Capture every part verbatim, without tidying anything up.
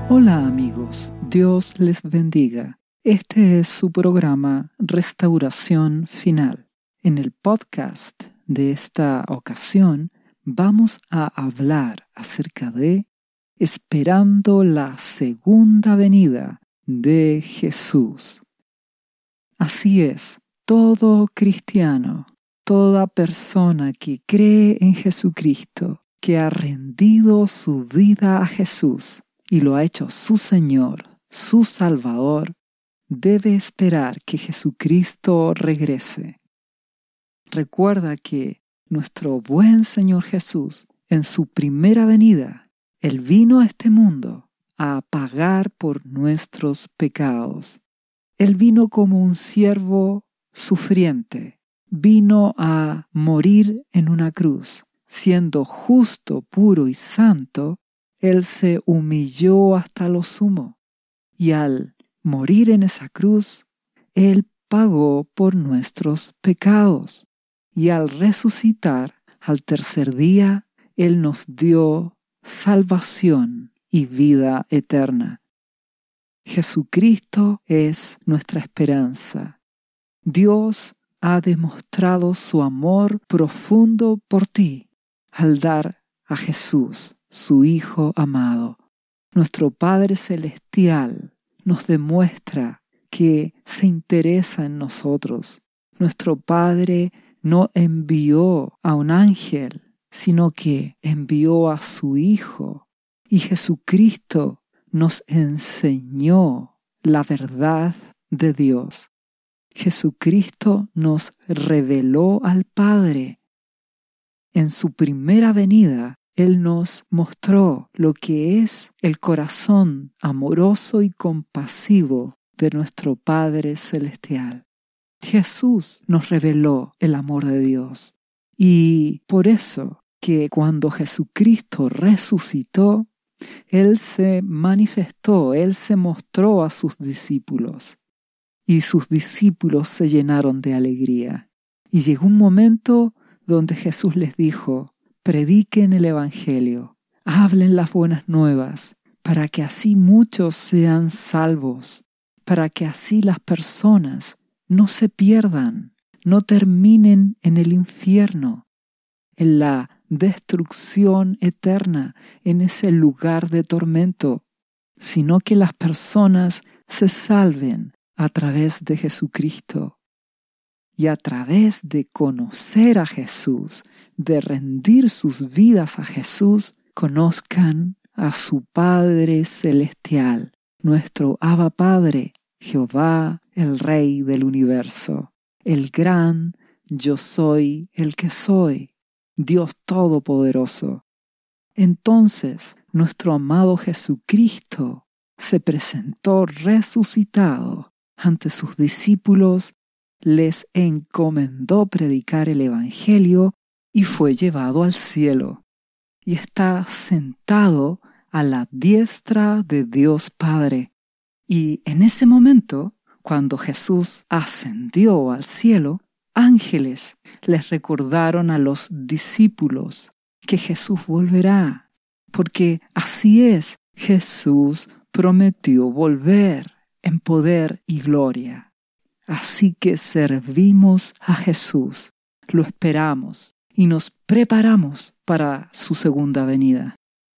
Hola amigos, Dios les bendiga. Este es su programa Restauración Final. En el podcast de esta ocasión vamos a hablar acerca de esperando la segunda venida de Jesús. Así es, todo cristiano, toda persona que cree en Jesucristo, que ha rendido su vida a Jesús y lo ha hecho su Señor, su Salvador, debe esperar que Jesucristo regrese. Recuerda que nuestro buen Señor Jesús, en su primera venida, Él vino a este mundo a pagar por nuestros pecados. Él vino como un siervo sufriente, vino a morir en una cruz. Siendo justo, puro y santo, Él se humilló hasta lo sumo, y al morir en esa cruz, Él pagó por nuestros pecados, y al resucitar al tercer día, Él nos dio salvación y vida eterna. Jesucristo es nuestra esperanza. Dios ha demostrado su amor profundo por ti al dar a Jesús, su Hijo amado. Nuestro Padre Celestial nos demuestra que se interesa en nosotros. Nuestro Padre no envió a un ángel, sino que envió a su Hijo. Y Jesucristo nos enseñó la verdad de Dios. Jesucristo nos reveló al Padre. En su primera venida, Él nos mostró lo que es el corazón amoroso y compasivo de nuestro Padre Celestial. Jesús nos reveló el amor de Dios. Y por eso que cuando Jesucristo resucitó, Él se manifestó, Él se mostró a sus discípulos. Y sus discípulos se llenaron de alegría. Y llegó un momento donde Jesús les dijo: prediquen el Evangelio, hablen las buenas nuevas, para que así muchos sean salvos, para que así las personas no se pierdan, no terminen en el infierno, en la destrucción eterna, en ese lugar de tormento, sino que las personas se salven a través de Jesucristo. Y a través de conocer a Jesús, de rendir sus vidas a Jesús, conozcan a su Padre Celestial, nuestro Abba Padre, Jehová, el Rey del universo, el gran yo soy el que soy, Dios Todopoderoso. Entonces, nuestro amado Jesucristo se presentó resucitado ante sus discípulos, les encomendó predicar el Evangelio y fue llevado al cielo. Y está sentado a la diestra de Dios Padre. Y en ese momento, cuando Jesús ascendió al cielo, ángeles les recordaron a los discípulos que Jesús volverá, porque así es, Jesús prometió volver en poder y gloria. Así que servimos a Jesús, lo esperamos y nos preparamos para su segunda venida.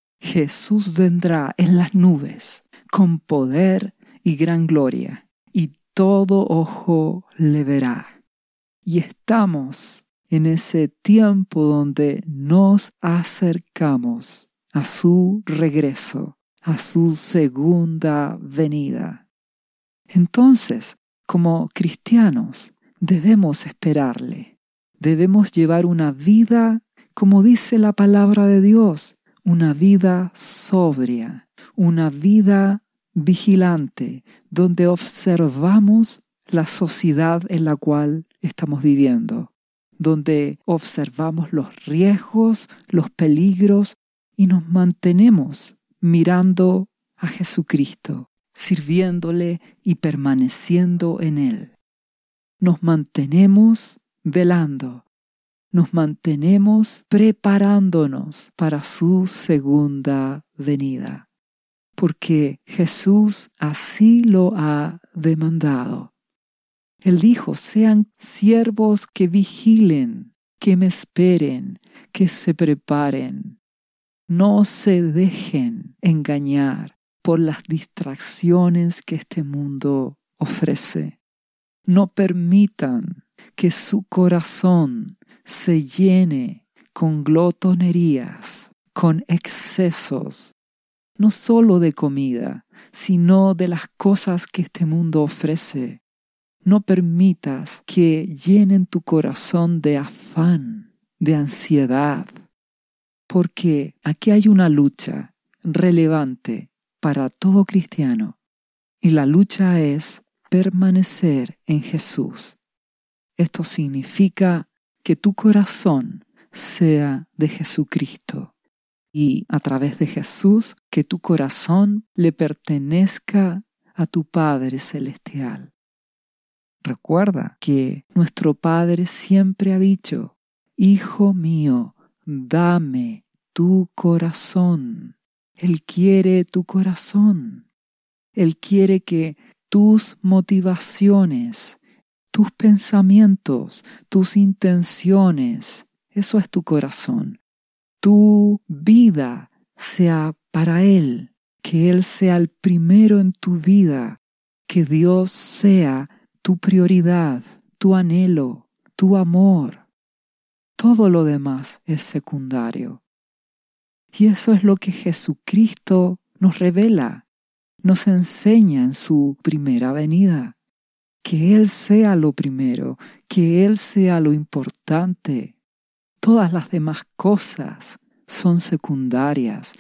Jesús vendrá en las nubes con poder y gran gloria, y todo ojo le verá. Y estamos en ese tiempo donde nos acercamos a su regreso, a su segunda venida. Entonces, como cristianos, debemos esperarle. Debemos llevar una vida, como dice la palabra de Dios, una vida sobria, una vida vigilante, donde observamos la sociedad en la cual estamos viviendo, donde observamos los riesgos, los peligros y nos mantenemos mirando a Jesucristo, sirviéndole y permaneciendo en Él. Nos mantenemos velando, nos mantenemos preparándonos para su segunda venida. porque Jesús así lo ha demandado. Él dijo, sean siervos que vigilen, que me esperen, que se preparen. No se dejen engañar por las distracciones que este mundo ofrece. No permitan que su corazón se llene con glotonerías, con excesos, no solo de comida, sino de las cosas que este mundo ofrece. No permitas que llenen tu corazón de afán, de ansiedad, porque aquí hay una lucha relevante para todo cristiano, y la lucha es permanecer en Jesús. Esto significa que tu corazón sea de Jesucristo y a través de Jesús que tu corazón le pertenezca a tu Padre Celestial. Recuerda que nuestro Padre siempre ha dicho, Hijo mío, dame tu corazón. Él quiere tu corazón. Él quiere que tus motivaciones, tus pensamientos, tus intenciones, eso es tu corazón. Tu vida sea para Él, que Él sea el primero en tu vida, que Dios sea tu prioridad, tu anhelo, tu amor. Todo lo demás es secundario. Y eso es lo que Jesucristo nos revela, nos enseña en su primera venida. Que Él sea lo primero, que Él sea lo importante. Todas las demás cosas son secundarias.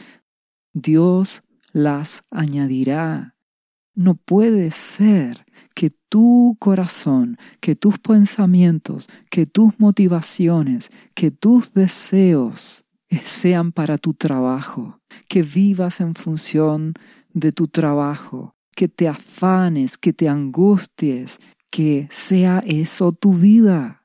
Dios las añadirá. No puede ser que tu corazón, que tus pensamientos, que tus motivaciones, que tus deseos sean para tu trabajo, que vivas en función de tu trabajo, que te afanes, que te angusties, que sea eso tu vida.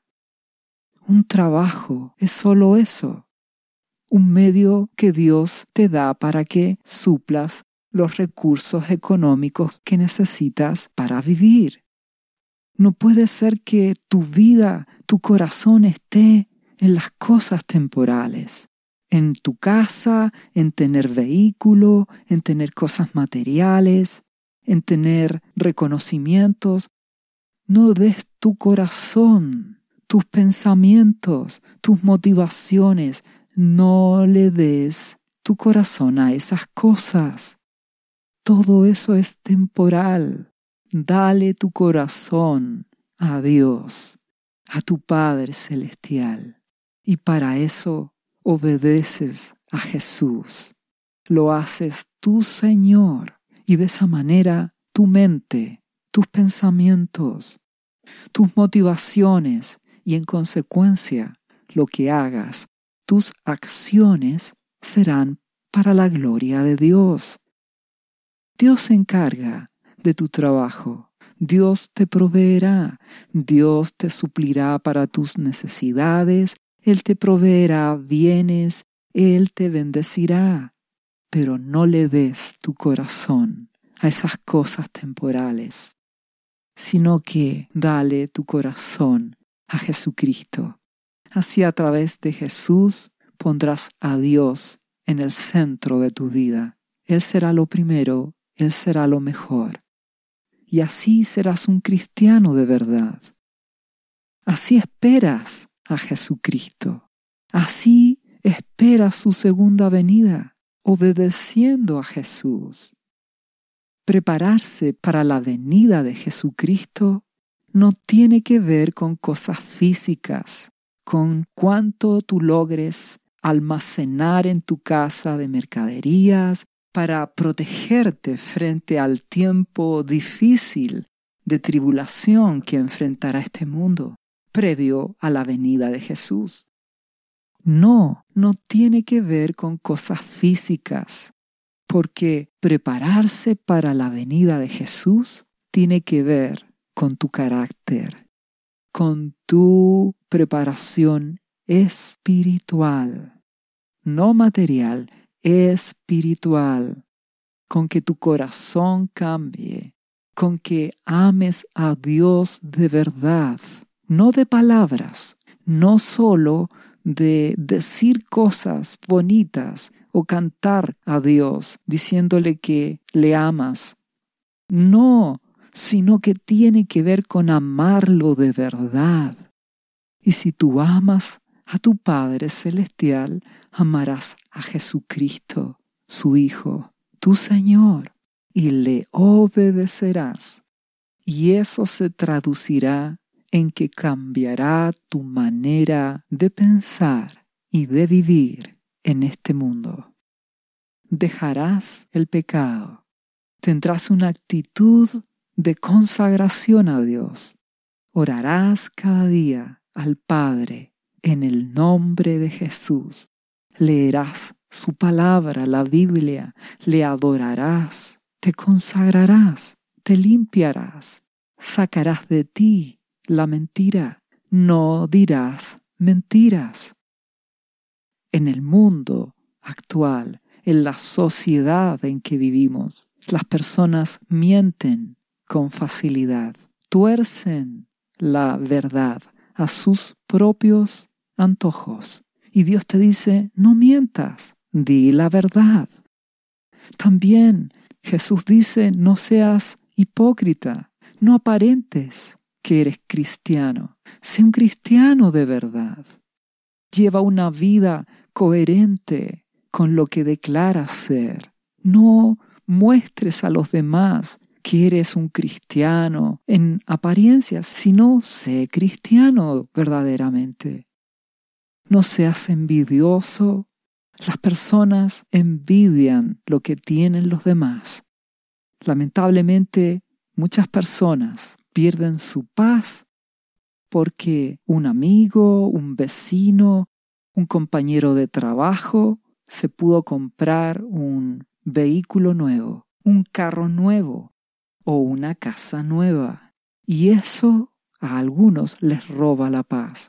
Un trabajo es solo eso, un medio que Dios te da para que suplas los recursos económicos que necesitas para vivir. No puede ser que tu vida, tu corazón esté en las cosas temporales, en tu casa, en tener vehículo, en tener cosas materiales, en tener reconocimientos. No des tu corazón, tus pensamientos, tus motivaciones, no le des tu corazón a esas cosas. Todo eso es temporal. Dale tu corazón a Dios, a tu Padre Celestial. Y para eso obedeces a Jesús. Lo haces tu Señor. Y de esa manera tu mente, tus pensamientos, tus motivaciones y en consecuencia lo que hagas, tus acciones serán para la gloria de Dios. Dios se encarga de tu trabajo. Dios te proveerá. Dios te suplirá para tus necesidades. Él te proveerá bienes. Él te bendecirá. Pero no le des tu corazón a esas cosas temporales, sino que dale tu corazón a Jesucristo. Así a través de Jesús pondrás a Dios en el centro de tu vida. Él será lo primero, Él será lo mejor. Y así serás un cristiano de verdad. Así esperas a Jesucristo. Así esperas su segunda venida, obedeciendo a Jesús. Prepararse para la venida de Jesucristo no tiene que ver con cosas físicas, con cuánto tú logres almacenar en tu casa de mercaderías para protegerte frente al tiempo difícil de tribulación que enfrentará este mundo previo a la venida de Jesús. No, no tiene que ver con cosas físicas, porque prepararse para la venida de Jesús tiene que ver con tu carácter, con tu preparación espiritual, no material, espiritual, con que tu corazón cambie, con que ames a Dios de verdad, no de palabras, no solo de decir cosas bonitas o cantar a Dios diciéndole que le amas. No, sino que tiene que ver con amarlo de verdad. Y si tú amas a tu Padre Celestial, amarás a Jesucristo, su Hijo, tu Señor, y le obedecerás. Y eso se traducirá en que cambiará tu manera de pensar y de vivir en este mundo. Dejarás el pecado. Tendrás una actitud de consagración a Dios. Orarás cada día al Padre en el nombre de Jesús. Leerás su palabra, la Biblia, le adorarás, te consagrarás, te limpiarás, sacarás de ti la mentira, no dirás mentiras. En el mundo actual, en la sociedad en que vivimos, las personas mienten con facilidad, tuercen la verdad a sus propios antojos. Y Dios te dice, no mientas, di la verdad. También Jesús dice, no seas hipócrita, no aparentes que eres cristiano. Sé un cristiano de verdad. Lleva una vida coherente con lo que declaras ser. No muestres a los demás que eres un cristiano en apariencia, sino sé cristiano verdaderamente. No seas envidioso. Las personas envidian lo que tienen los demás. Lamentablemente, muchas personas pierden su paz porque un amigo, un vecino, un compañero de trabajo se pudo comprar un vehículo nuevo, un carro nuevo o una casa nueva. Y eso a algunos les roba la paz.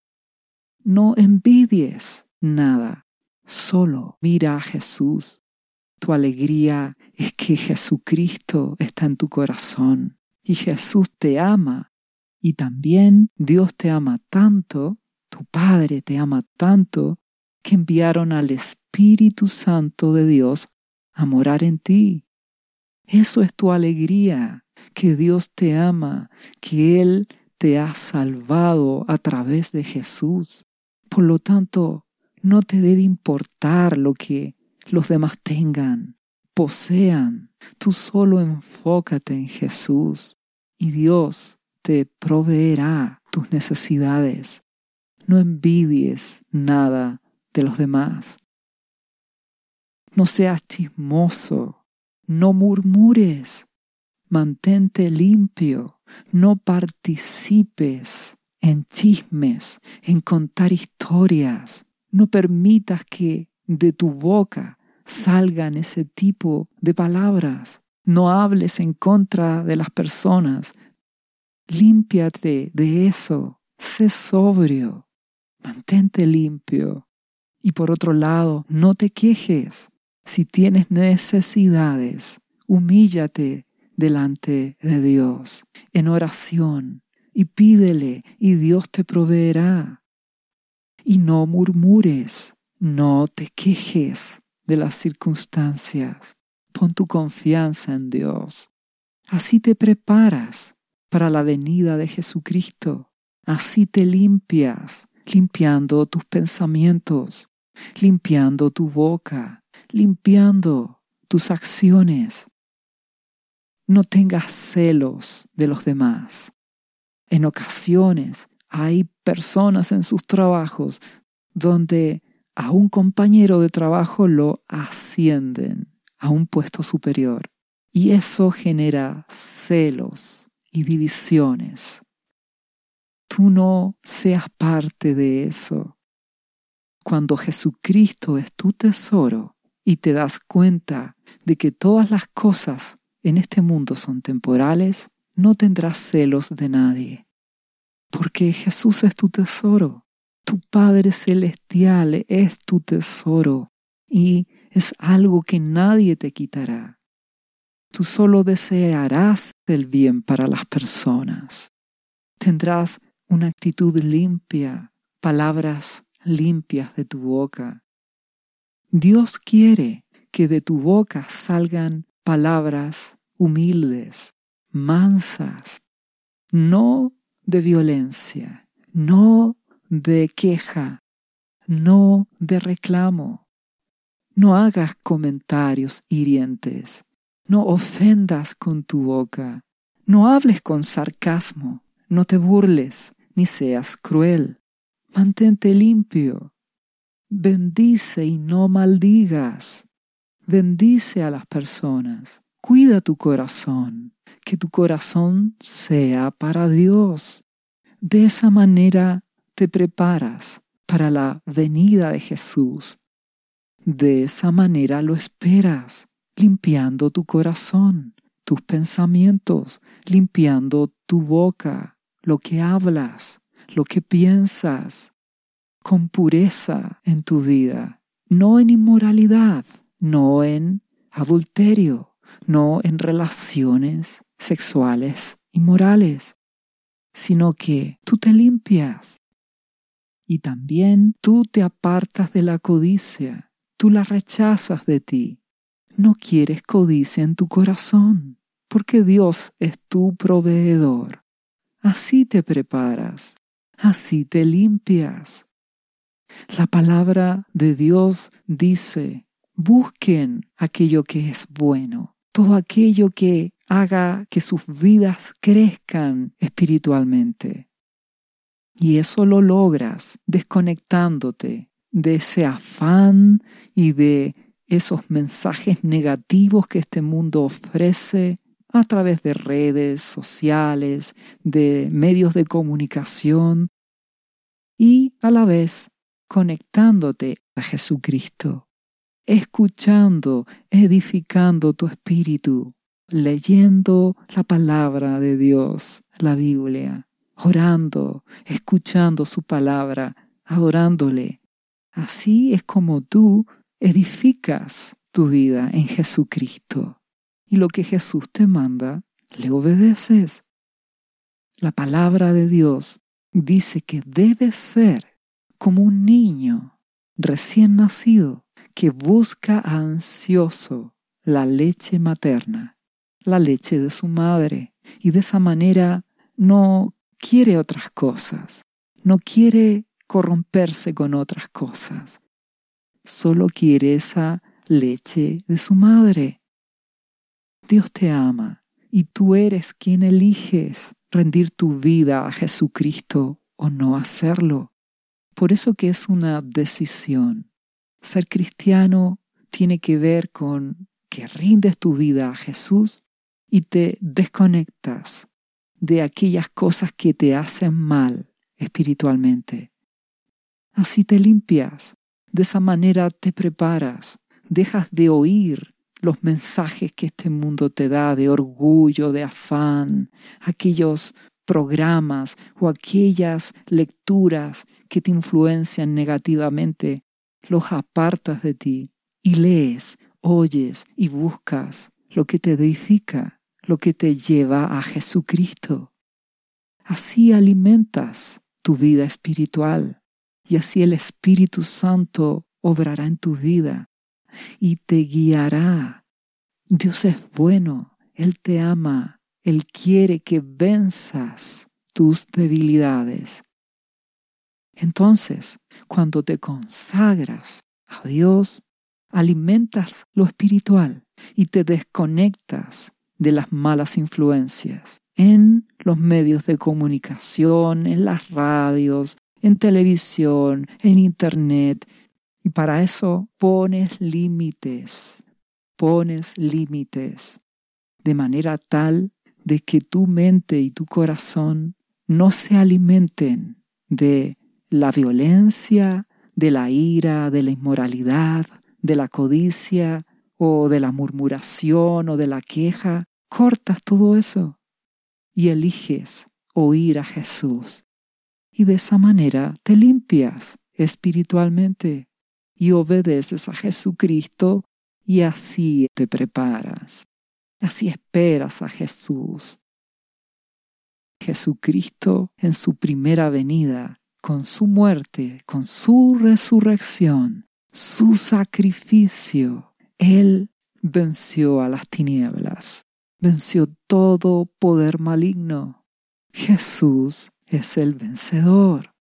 No envidies nada, solo mira a Jesús. Tu alegría es que Jesucristo está en tu corazón y Jesús te ama. Y también Dios te ama tanto, tu Padre te ama tanto, que enviaron al Espíritu Santo de Dios a morar en ti. Eso es tu alegría, que Dios te ama, que Él te ha salvado a través de Jesús. Por lo tanto, no te debe importar lo que los demás tengan, posean. Tú solo enfócate en Jesús y Dios te proveerá tus necesidades. No envidies nada de los demás. No seas chismoso, no murmures, mantente limpio, no participes en chismes, en contar historias. No permitas que de tu boca salgan ese tipo de palabras. No hables en contra de las personas. Límpiate de eso. Sé sobrio. Mantente limpio. Y por otro lado, no te quejes. Si tienes necesidades, humíllate delante de Dios en oración y pídele y Dios te proveerá. Y no murmures, no te quejes de las circunstancias. Pon tu confianza en Dios. Así te preparas para la venida de Jesucristo. Así te limpias, limpiando tus pensamientos, limpiando tu boca, limpiando tus acciones. No tengas celos de los demás. En ocasiones hay personas en sus trabajos donde a un compañero de trabajo lo ascienden a un puesto superior. Y eso genera celos y divisiones. Tú no seas parte de eso. Cuando Jesucristo es tu tesoro y te das cuenta de que todas las cosas en este mundo son temporales, no tendrás celos de nadie. Porque Jesús es tu tesoro. Tu Padre Celestial es tu tesoro y es algo que nadie te quitará. Tú solo desearás el bien para las personas. Tendrás una actitud limpia, palabras limpias de tu boca. Dios quiere que de tu boca salgan palabras humildes, mansas, no de violencia, no de queja, no de reclamo. No hagas comentarios hirientes, no ofendas con tu boca, no hables con sarcasmo, no te burles, ni seas cruel. Mantente limpio. Bendice y no maldigas. Bendice a las personas. Cuida tu corazón, que tu corazón sea para Dios. De esa manera te preparas para la venida de Jesús. De esa manera lo esperas, limpiando tu corazón, tus pensamientos, limpiando tu boca, lo que hablas, lo que piensas, con pureza en tu vida, no en inmoralidad, no en adulterio, no en relaciones sexuales inmorales, sino que tú te limpias y también tú te apartas de la codicia, tú la rechazas de ti. No quieres codicia en tu corazón, porque Dios es tu proveedor. Así te preparas, así te limpias. La palabra de Dios dice, busquen aquello que es bueno, todo aquello que haga que sus vidas crezcan espiritualmente. Y eso lo logras desconectándote de ese afán y de esos mensajes negativos que este mundo ofrece a través de redes sociales, de medios de comunicación y a la vez conectándote a Jesucristo, escuchando, edificando tu espíritu, leyendo la palabra de Dios, la Biblia, orando, escuchando su palabra, adorándole. Así es como tú edificas tu vida en Jesucristo. Y lo que Jesús te manda, le obedeces. La palabra de Dios dice que debes ser como un niño recién nacido que busca ansioso la leche materna, la leche de su madre, y de esa manera no quiere otras cosas, no quiere corromperse con otras cosas, solo quiere esa leche de su madre. Dios te ama y tú eres quien eliges rendir tu vida a Jesucristo o no hacerlo. Por eso que es una decisión. Ser cristiano tiene que ver con que rindes tu vida a Jesús y te desconectas de aquellas cosas que te hacen mal espiritualmente. Así te limpias, de esa manera te preparas, dejas de oír los mensajes que este mundo te da de orgullo, de afán, aquellos programas o aquellas lecturas que te influencian negativamente, los apartas de ti y lees, oyes y buscas lo que te edifica, lo que te lleva a Jesucristo. Así alimentas tu vida espiritual y así el Espíritu Santo obrará en tu vida y te guiará. Dios es bueno, Él te ama, Él quiere que venzas tus debilidades. Entonces, cuando te consagras a Dios, alimentas lo espiritual y te desconectas de las malas influencias en los medios de comunicación, en las radios, en televisión, en internet. Y para eso pones límites, pones límites, de manera tal de que tu mente y tu corazón no se alimenten de la violencia, de la ira, de la inmoralidad, de la codicia o de la murmuración o de la queja. Cortas todo eso y eliges oír a Jesús. Y de esa manera te limpias espiritualmente y obedeces a Jesucristo y así te preparas. Así esperas a Jesús. Jesucristo en su primera venida, con su muerte, con su resurrección, su sacrificio, Él venció a las tinieblas, venció todo poder maligno. Jesús es el vencedor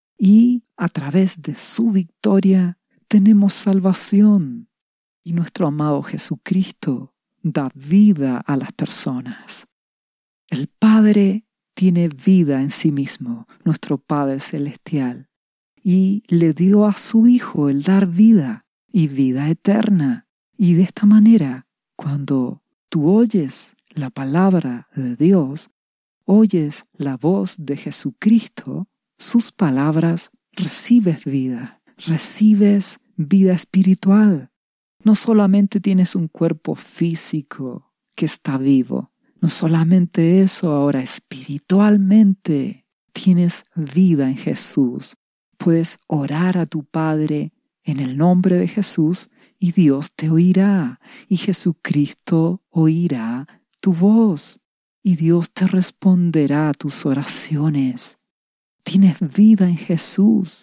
y a través de su victoria tenemos salvación y nuestro amado Jesucristo da vida a las personas. El Padre tiene vida en sí mismo, nuestro Padre Celestial, y le dio a su Hijo el dar vida y vida eterna. Y de esta manera, cuando tú oyes la palabra de Dios, oyes la voz de Jesucristo, sus palabras, recibes vida, recibes vida espiritual. No solamente tienes un cuerpo físico que está vivo, no solamente eso, ahora espiritualmente tienes vida en Jesús. Puedes orar a tu Padre en el nombre de Jesús y Dios te oirá y Jesucristo oirá tu voz y Dios te responderá a tus oraciones. Tienes vida en Jesús.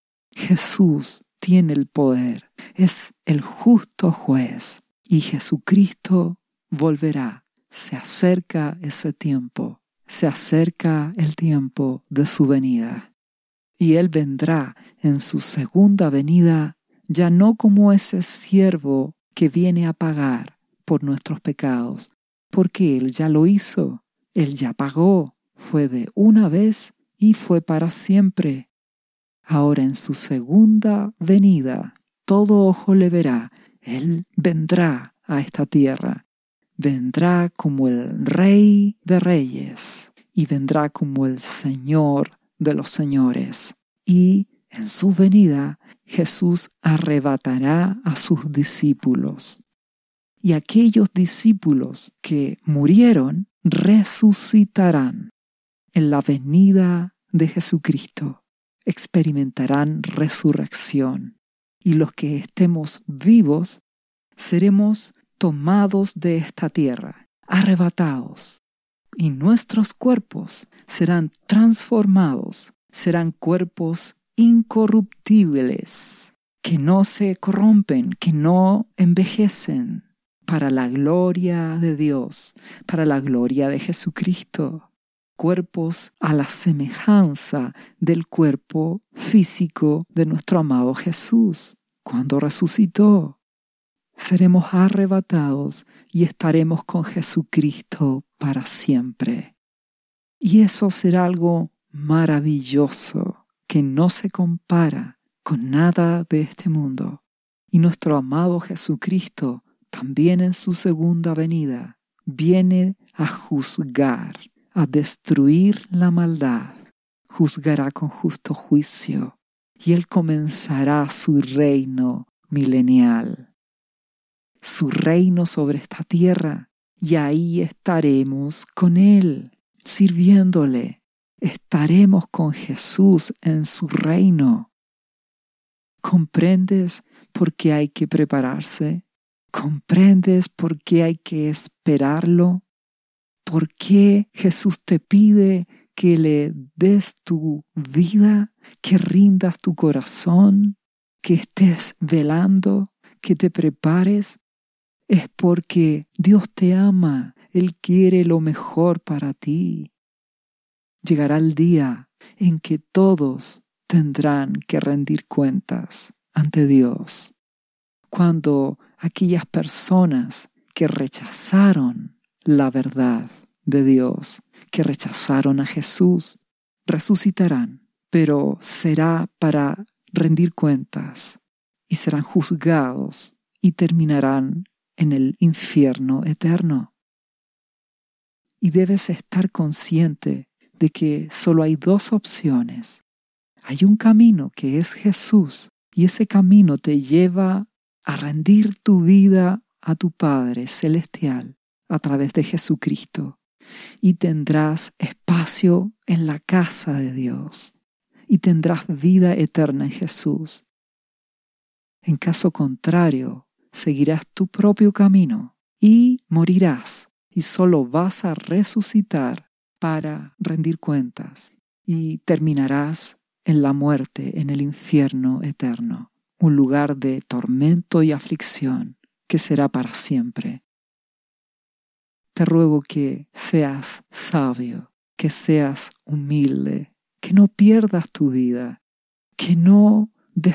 Jesús tiene el poder, es el justo juez y Jesucristo volverá. Se acerca ese tiempo, se acerca el tiempo de su venida. Y Él vendrá en su segunda venida, ya no como ese siervo que viene a pagar por nuestros pecados, porque Él ya lo hizo, Él ya pagó, fue de una vez y fue para siempre. Ahora en su segunda venida, todo ojo le verá, Él vendrá a esta tierra. Vendrá como el Rey de Reyes y vendrá como el Señor de los señores. Y en su venida Jesús arrebatará a sus discípulos. Y aquellos discípulos que murieron resucitarán en la venida de Jesucristo. Experimentarán resurrección. Y los que estemos vivos seremos tomados de esta tierra, arrebatados, y nuestros cuerpos serán transformados, serán cuerpos incorruptibles, que no se corrompen, que no envejecen, para la gloria de Dios, para la gloria de Jesucristo, cuerpos a la semejanza del cuerpo físico de nuestro amado Jesús, cuando resucitó. Seremos arrebatados y estaremos con Jesucristo para siempre. Y eso será algo maravilloso que no se compara con nada de este mundo. Y nuestro amado Jesucristo, también en su segunda venida, viene a juzgar, a destruir la maldad. Juzgará con justo juicio y Él comenzará su reino milenial. Su reino sobre esta tierra, y ahí estaremos con Él, sirviéndole. Estaremos con Jesús en su reino. ¿Comprendes por qué hay que prepararse? ¿Comprendes por qué hay que esperarlo? ¿Por qué Jesús te pide que le des tu vida, que rindas tu corazón, que estés velando, que te prepares? Es porque Dios te ama, Él quiere lo mejor para ti. Llegará el día en que todos tendrán que rendir cuentas ante Dios. Cuando aquellas personas que rechazaron la verdad de Dios, que rechazaron a Jesús, resucitarán, pero será para rendir cuentas y serán juzgados y terminarán en el infierno eterno. Y debes estar consciente de que solo hay dos opciones. Hay un camino que es Jesús, y ese camino te lleva a rendir tu vida a tu Padre Celestial a través de Jesucristo, y tendrás espacio en la casa de Dios, y tendrás vida eterna en Jesús. En caso contrario, seguirás tu propio camino y morirás y solo vas a resucitar para rendir cuentas y terminarás en la muerte, en el infierno eterno, un lugar de tormento y aflicción que será para siempre. Te ruego que seas sabio, que seas humilde, que no pierdas tu vida, que no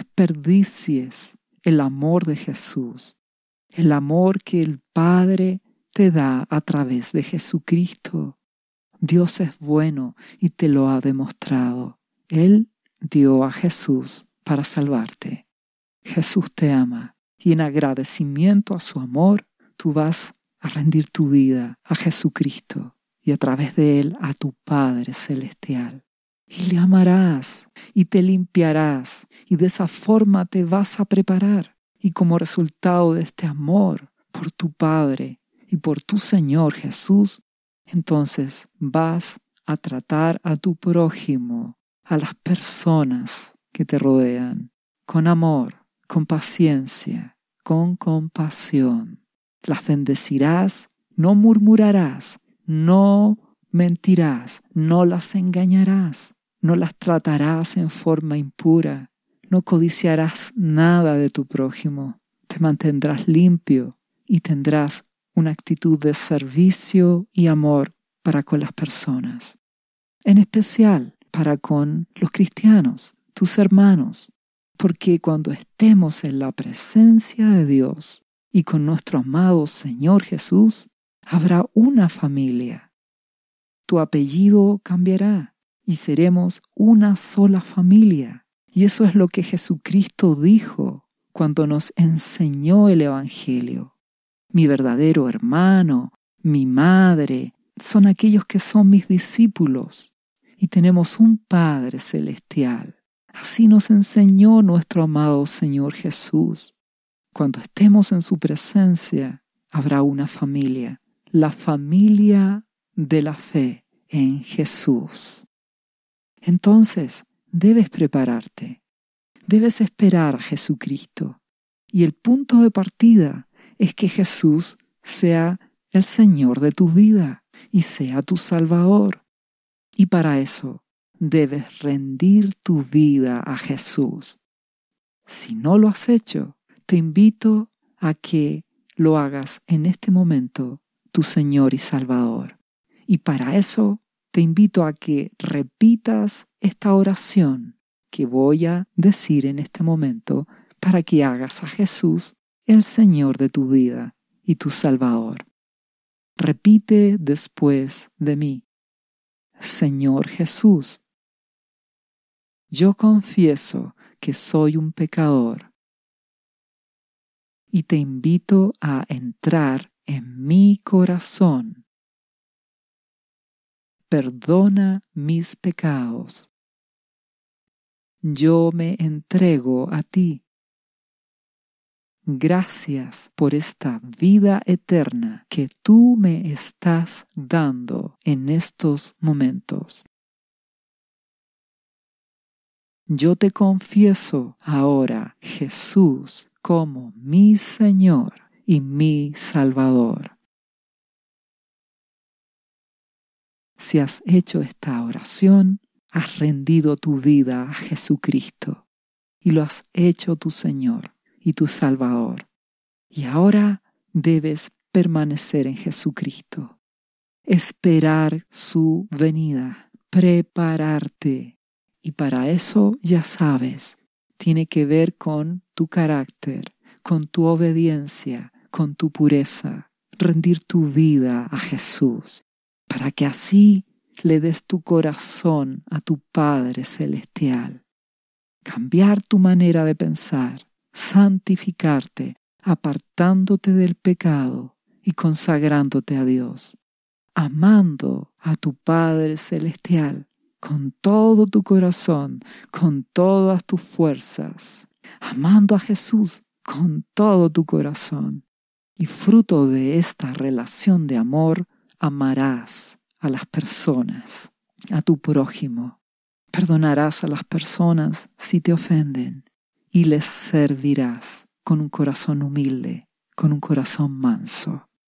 desperdicies el amor de Jesús, el amor que el Padre te da a través de Jesucristo. Dios es bueno y te lo ha demostrado. Él dio a Jesús para salvarte. Jesús te ama y en agradecimiento a su amor, tú vas a rendir tu vida a Jesucristo y a través de Él a tu Padre Celestial. Y le amarás y te limpiarás y de esa forma te vas a preparar. Y como resultado de este amor por tu Padre y por tu Señor Jesús, entonces vas a tratar a tu prójimo, a las personas que te rodean, con amor, con paciencia, con compasión. Las bendecirás, no murmurarás, no mentirás, no las engañarás, no las tratarás en forma impura, no codiciarás nada de tu prójimo, te mantendrás limpio y tendrás una actitud de servicio y amor para con las personas, en especial para con los cristianos, tus hermanos, porque cuando estemos en la presencia de Dios y con nuestro amado Señor Jesús, habrá una familia. Tu apellido cambiará y seremos una sola familia. Y eso es lo que Jesucristo dijo cuando nos enseñó el Evangelio. Mi verdadero hermano, mi madre, son aquellos que son mis discípulos. Y tenemos un Padre Celestial. Así nos enseñó nuestro amado Señor Jesús. Cuando estemos en su presencia, habrá una familia. La familia de la fe en Jesús. Entonces, debes prepararte. Debes esperar a Jesucristo. Y el punto de partida es que Jesús sea el Señor de tu vida y sea tu Salvador. Y para eso debes rendir tu vida a Jesús. Si no lo has hecho, te invito a que lo hagas en este momento, tu Señor y Salvador. Y para eso te invito a que repitas esta oración que voy a decir en este momento para que hagas a Jesús el Señor de tu vida y tu Salvador. Repite después de mí. Señor Jesús, yo confieso que soy un pecador y te invito a entrar en mi corazón. Perdona mis pecados. Yo me entrego a ti. Gracias por esta vida eterna que tú me estás dando en estos momentos. Yo te confieso ahora, Jesús, como mi Señor y mi Salvador. Si has hecho esta oración, has rendido tu vida a Jesucristo y lo has hecho tu Señor y tu Salvador. Y ahora debes permanecer en Jesucristo, esperar su venida, prepararte. Y para eso, ya sabes, tiene que ver con tu carácter, con tu obediencia, con tu pureza, rendir tu vida a Jesús, para que así le des tu corazón a tu Padre Celestial. Cambiar tu manera de pensar, santificarte, apartándote del pecado y consagrándote a Dios, amando a tu Padre Celestial con todo tu corazón, con todas tus fuerzas, amando a Jesús con todo tu corazón. Y fruto de esta relación de amor, amarás a las personas, a tu prójimo. Perdonarás a las personas si te ofenden y les servirás con un corazón humilde, con un corazón manso.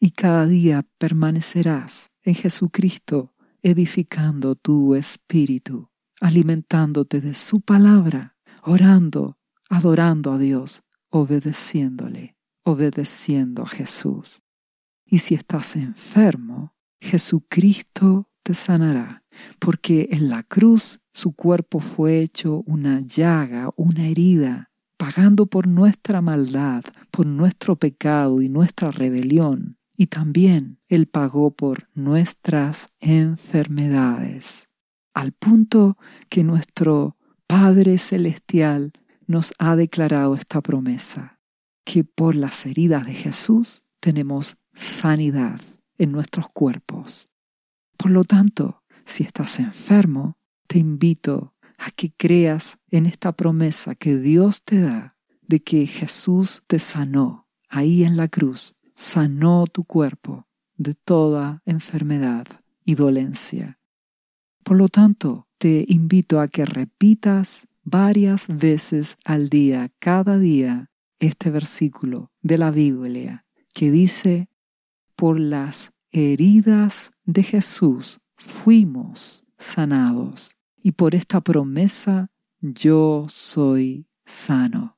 y cada día permanecerás en Jesucristo, edificando tu espíritu, alimentándote de su palabra, orando, adorando a Dios, obedeciéndole, obedeciendo a Jesús. Y si estás enfermo, Jesucristo te sanará, porque en la cruz su cuerpo fue hecho una llaga, una herida, pagando por nuestra maldad, por nuestro pecado y nuestra rebelión. Y también Él pagó por nuestras enfermedades, al punto que nuestro Padre Celestial nos ha declarado esta promesa, que por las heridas de Jesús tenemos sanidad en nuestros cuerpos. Por lo tanto, si estás enfermo, te invito a que creas en esta promesa que Dios te da de que Jesús te sanó ahí en la cruz, sanó tu cuerpo de toda enfermedad y dolencia. Por lo tanto, te invito a que repitas varias veces al día, cada día, este versículo de la Biblia que dice: por las heridas de Jesús fuimos sanados, y por esta promesa yo soy sano.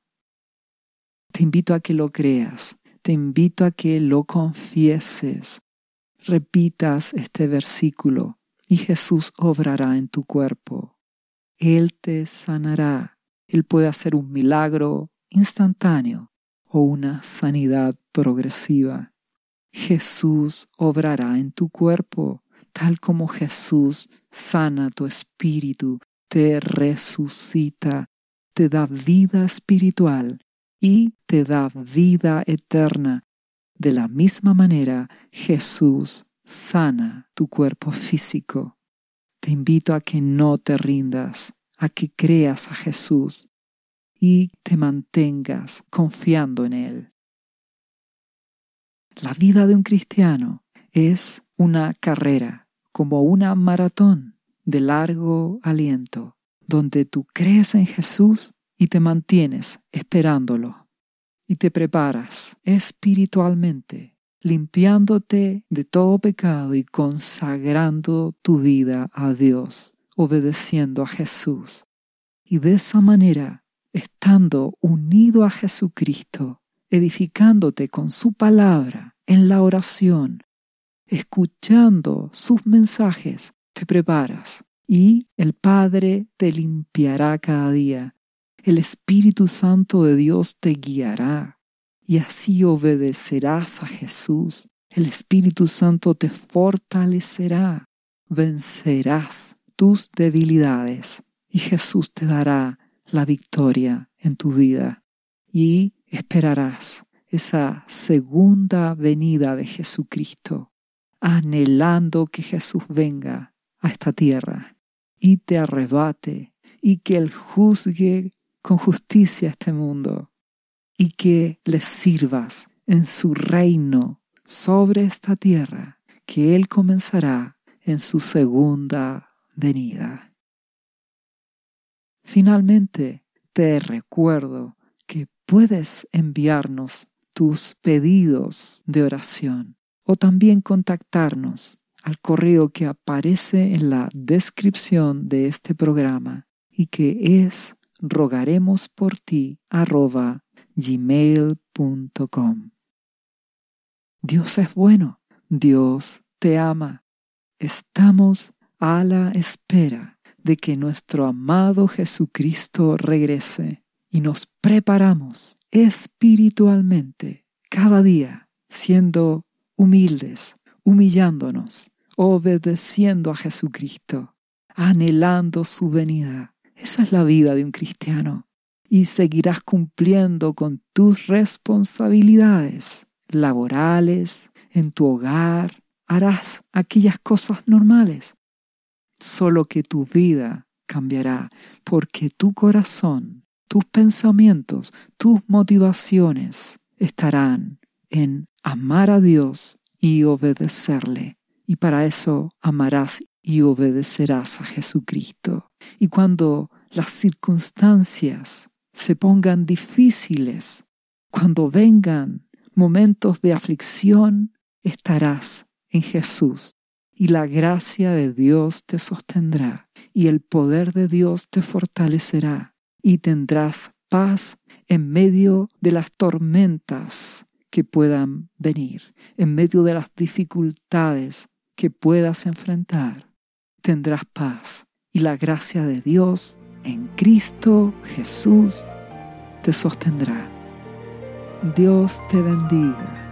Te invito a que lo creas, te invito a que lo confieses, repitas este versículo y Jesús obrará en tu cuerpo. Él te sanará. Él puede hacer un milagro instantáneo o una sanidad progresiva. Jesús obrará en tu cuerpo, tal como Jesús sana tu espíritu, te resucita, te da vida espiritual y te da vida eterna. De la misma manera, Jesús sana tu cuerpo físico. Te invito a que no te rindas, a que creas a Jesús y te mantengas confiando en Él. La vida de un cristiano es una carrera, como una maratón de largo aliento, donde tú crees en Jesús y te mantienes esperándolo, y te preparas espiritualmente, limpiándote de todo pecado y consagrando tu vida a Dios, obedeciendo a Jesús. Y de esa manera, estando unido a Jesucristo, edificándote con su palabra en la oración, escuchando sus mensajes, te preparas y el Padre te limpiará cada día. El Espíritu Santo de Dios te guiará y así obedecerás a Jesús. El Espíritu Santo te fortalecerá, vencerás tus debilidades y Jesús te dará la victoria en tu vida y esperarás esa segunda venida de Jesucristo, anhelando que Jesús venga a esta tierra y te arrebate y que Él juzgue con justicia este mundo y que le sirvas en su reino sobre esta tierra que Él comenzará en su segunda venida. Finalmente, te recuerdo que puedes enviarnos tus pedidos de oración o también contactarnos al correo que aparece en la descripción de este programa y que es rogaremosporti arroba gmail punto com. Dios es bueno, Dios te ama. Estamos a la espera de que nuestro amado Jesucristo regrese y nos preparamos espiritualmente cada día, siendo humildes, humillándonos, obedeciendo a Jesucristo, anhelando su venida. Esa es la vida de un cristiano. Y seguirás cumpliendo con tus responsabilidades laborales, en tu hogar. Harás aquellas cosas normales. Solo que tu vida cambiará porque tu corazón, tus pensamientos, tus motivaciones estarán en amar a Dios y obedecerle. Y para eso amarás y obedecerás a Jesucristo. Y cuando las circunstancias se pongan difíciles, cuando vengan momentos de aflicción estarás en Jesús y la gracia de Dios te sostendrá y el poder de Dios te fortalecerá y tendrás paz en medio de las tormentas que puedan venir, en medio de las dificultades que puedas enfrentar. Tendrás paz y la gracia de Dios en Cristo Jesús te sostendrá. Dios te bendiga.